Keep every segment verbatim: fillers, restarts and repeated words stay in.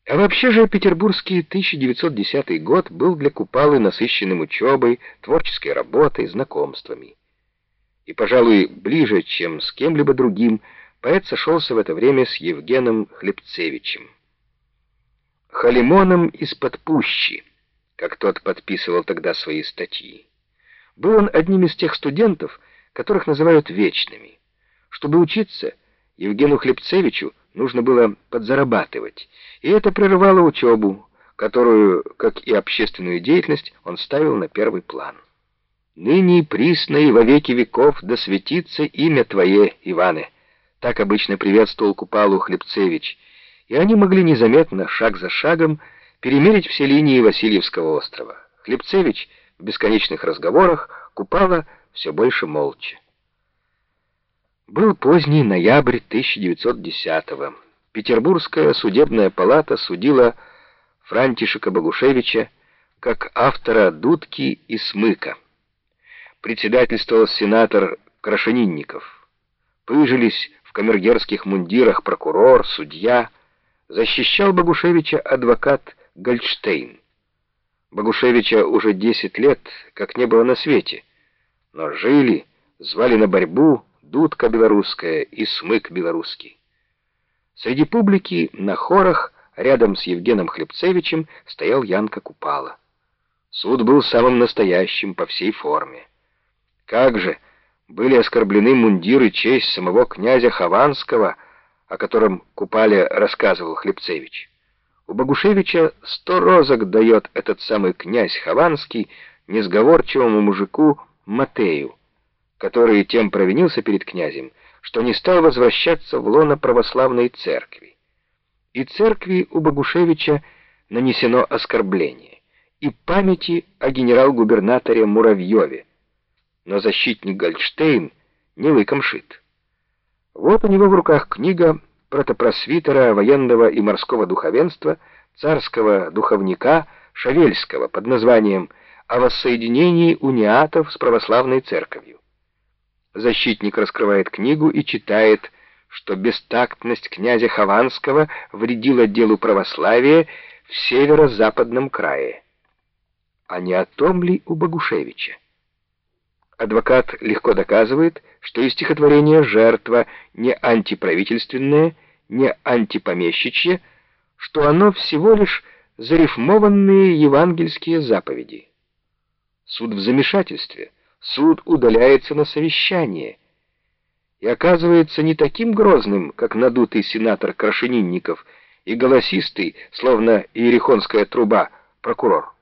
А вообще же петербургский тысяча девятьсот десятый год был для Купалы насыщенным учебой, творческой работой, знакомствами. И, пожалуй, ближе, чем с кем-либо другим, поэт сошелся в это время с Евгеном Хлебцевичем. «Халимоном из-под пущи», как тот подписывал тогда свои статьи. Был он одним из тех студентов, которых называют вечными. Чтобы учиться, Евгену Хлебцевичу нужно было подзарабатывать, и это прерывало учебу, которую, как и общественную деятельность, он ставил на первый план. «Ныне и присно и во веки веков да светится имя Твое, Иване», так обычно приветствовал Купалу Хлебцевич, и они могли незаметно, шаг за шагом, перемерить все линии Васильевского острова. Хлебцевич в бесконечных разговорах, Купала все больше молча. Был поздний ноябрь тысяча девятьсот десятого. Петербургская судебная палата судила Франтишека Богушевича как автора «Дудки» и «Смыка». Председательствовал сенатор Крашенинников. Пыжились в камергерских мундирах прокурор, судья. Защищал Богушевича адвокат Гольдштейн. Богушевича уже десять лет как не было на свете, но жили, звали на борьбу «Дудка белорусская» и «Смык белорусский». Среди публики на хорах рядом с Евгеном Хлебцевичем стоял Янка Купала. Суд был самым настоящим по всей форме. Как же были оскорблены мундир и честь самого князя Хованского, о котором Купале рассказывал Хлебцевич. У Богушевича сто розок дает этот самый князь Хованский несговорчивому мужику Матею, который тем провинился перед князем, что не стал возвращаться в лоно православной церкви. И церкви у Богушевича нанесено оскорбление, и памяти о генерал-губернаторе Муравьеве, но защитник Гольдштейн не лыком шит. Вот у него в руках книга протопросвитера военного и морского духовенства, царского духовника Шавельского под названием «О воссоединении униатов с православной церковью». Защитник раскрывает книгу и читает, что бестактность князя Хованского вредила делу православия в северо-западном крае. А не о том ли у Богушевича? Адвокат легко доказывает, что и стихотворение «Жертва» не антиправительственное, не антипомещичье, что оно всего лишь зарифмованные евангельские заповеди. Суд в замешательстве, суд удаляется на совещание и оказывается не таким грозным, как надутый сенатор Крашенинников и голосистый, словно иерихонская труба, прокурор.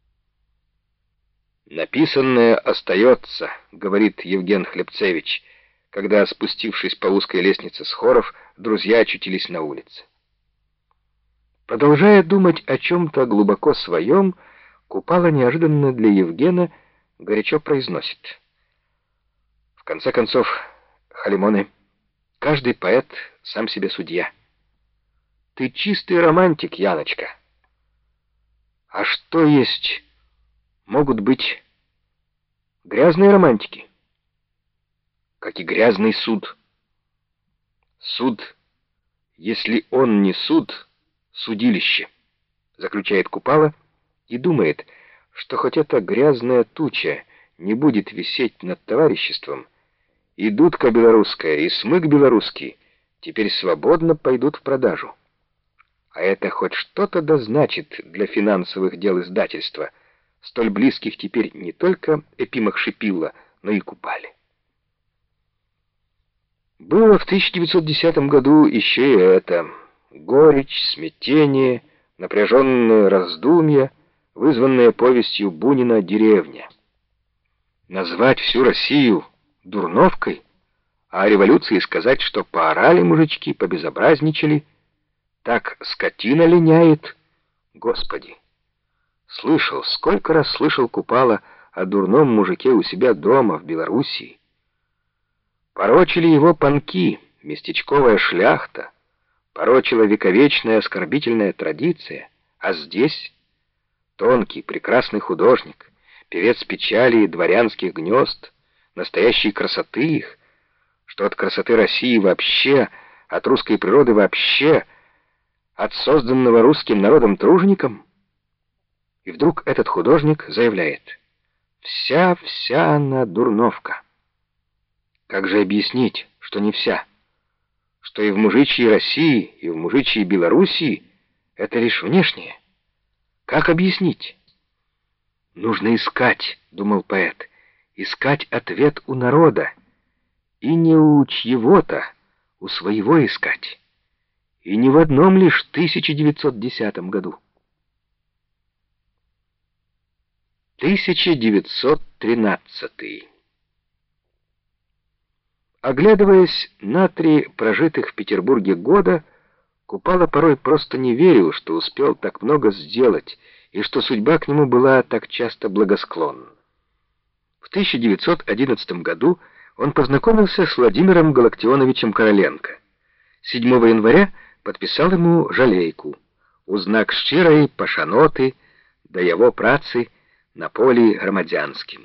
«Написанное остается», — говорит Евген Хлебцевич, когда, спустившись по узкой лестнице с хоров, друзья очутились на улице. Продолжая думать о чем-то глубоко своем, Купала неожиданно для Евгена горячо произносит: «В конце концов, Халимоне, каждый поэт сам себе судья. Ты чистый романтик, Яночка. А что есть... могут быть грязные романтики, как и грязный суд. Суд, если он не суд, судилище», заключает Купала и думает, что хоть эта грязная туча не будет висеть над товариществом, и дудка белорусская, и смык белорусский теперь свободно пойдут в продажу. А это хоть что-то да значит для финансовых дел издательства, столь близких теперь не только Эпимах Шипилла, но и Купале. Было в тысяча девятьсот десятом году еще и это: горечь, смятение, напряженное раздумье, вызванное повестью Бунина «Деревня». Назвать всю Россию дурновкой, а о революции сказать, что поорали мужички, побезобразничали, так скотина линяет, Господи! Слышал, сколько раз слышал Купала о дурном мужике у себя дома, в Белоруссии. Порочили его панки, местечковая шляхта, порочила вековечная оскорбительная традиция, а здесь тонкий, прекрасный художник, певец печали и дворянских гнезд, настоящей красоты их, что от красоты России вообще, от русской природы вообще, от созданного русским народом тружеником? И вдруг этот художник заявляет: «Вся-вся она дурновка». Как же объяснить, что не вся? Что и в мужичьей России, и в мужичьей Белоруссии это лишь внешнее? Как объяснить? «Нужно искать», — думал поэт, — «искать ответ у народа, и не у чьего-то, у своего искать, и не в одном лишь тысяча девятьсот десятом году». тысяча девятьсот тринадцатый. Оглядываясь на три прожитых в Петербурге года, Купала порой просто не верил, что успел так много сделать, и что судьба к нему была так часто благосклонна. В тысяча девятьсот одиннадцатом году он познакомился с Владимиром Галактионовичем Короленко. седьмого января подписал ему жалейку у знак щирой пашаноты да его працы на поле громадянским.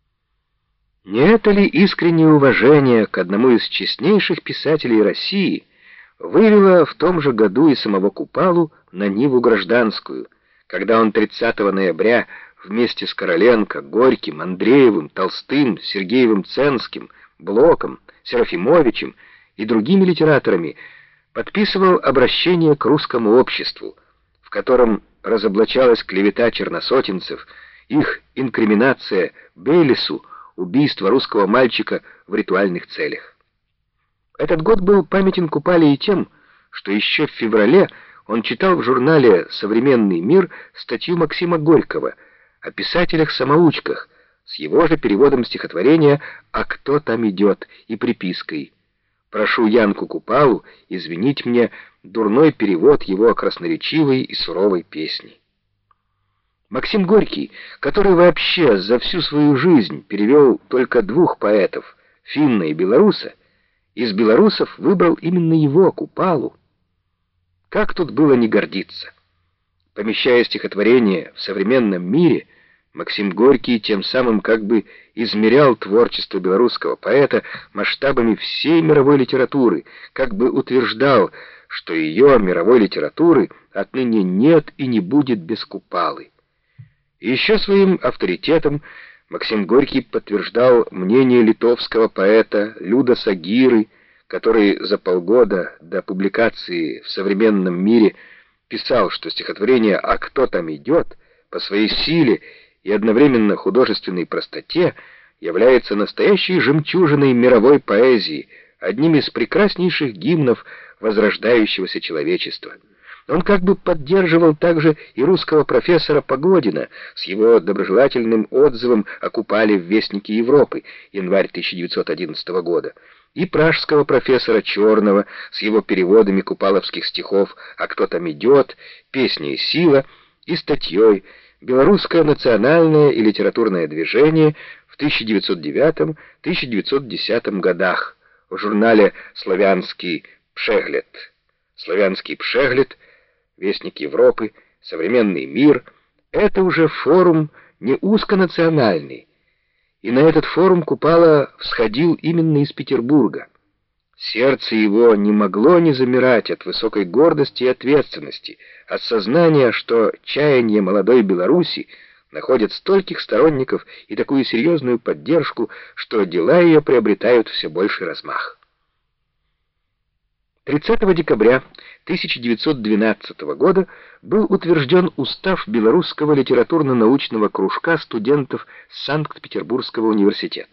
Не это ли искреннее уважение к одному из честнейших писателей России вывело в том же году и самого Купалу на Ниву гражданскую, когда он тридцатого ноября вместе с Короленко, Горьким, Андреевым, Толстым, Сергеевым-Ценским, Блоком, Серафимовичем и другими литераторами подписывал обращение к русскому обществу, в котором разоблачалась клевета черносотенцев, их инкриминация Бейлису, убийство русского мальчика в ритуальных целях. Этот год был памятен Купале и тем, что еще в феврале он читал в журнале «Современный мир» статью Максима Горького о писателях-самоучках с его же переводом стихотворения «А кто там идет» и припиской: «Прошу Янку Купалу извинить мне дурной перевод его красноречивой и суровой песни». Максим Горький, который вообще за всю свою жизнь перевел только двух поэтов, финна и белоруса, из белорусов выбрал именно его, Купалу. Как тут было не гордиться? Помещая стихотворение в современном мире, Максим Горький тем самым как бы измерял творчество белорусского поэта масштабами всей мировой литературы, как бы утверждал, что ее, мировой литературы, отныне нет и не будет без Купалы. И еще своим авторитетом Максим Горький подтверждал мнение литовского поэта Людаса Гиры, который за полгода до публикации в «Современном мире» писал, что стихотворение «А кто там идет» по своей силе и одновременно художественной простоте является настоящей жемчужиной мировой поэзии, одним из прекраснейших гимнов возрождающегося человечества. Он как бы поддерживал также и русского профессора Погодина с его доброжелательным отзывом о Купале в «Вестнике Европы» январь тысяча девятьсот одиннадцатого года, и пражского профессора Черного с его переводами купаловских стихов «А кто там идет», «Песня и сила» и статьей «Белорусское национальное и литературное движение в тысяча девятьсот девятом — тысяча девятьсот десятом годах» в журнале «Славянский Пшеглед». «Славянский Пшеглед», «Вестник Европы», «Современный мир» — это уже форум не узконациональный, и на этот форум Купала всходил именно из Петербурга. Сердце его не могло не замирать от высокой гордости и ответственности, от сознания, что чаяние молодой Беларуси находят стольких сторонников и такую серьезную поддержку, что дела ее приобретают все больший размах. тридцатого декабря тысяча девятьсот двенадцатого года был утвержден устав Белорусского литературно-научного кружка студентов Санкт-Петербургского университета.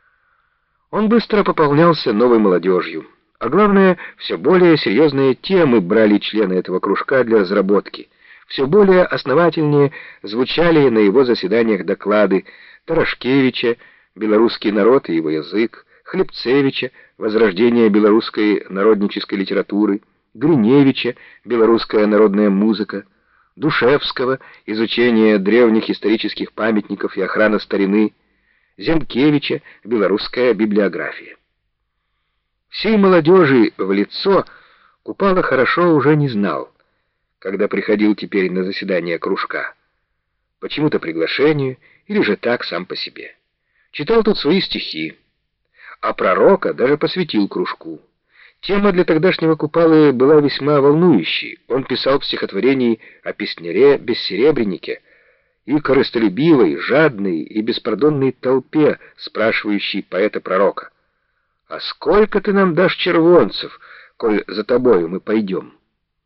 Он быстро пополнялся новой молодежью, а главное, все более серьезные темы брали члены этого кружка для разработки, все более основательнее звучали на его заседаниях доклады Тарашкевича «Белорусский народ и его язык», Хлебцевича «Возрождение белорусской народнической литературы», Гриневича «Белорусская народная музыка», Душевского «Изучение древних исторических памятников и охрана старины», Зенкевича «Белорусская библиография». Всей молодежи в лицо Купала хорошо уже не знал, когда приходил теперь на заседание кружка. Почему-то приглашению или же так сам по себе. Читал тут свои стихи, а пророка даже посвятил кружку. Тема для тогдашнего Купалы была весьма волнующей. Он писал в стихотворении о песнyaре-бессеребреннике и корыстолюбивой, жадной и беспардонной толпе, спрашивающей поэта-пророка: «А сколько ты нам дашь червонцев, коль за тобою мы пойдем?»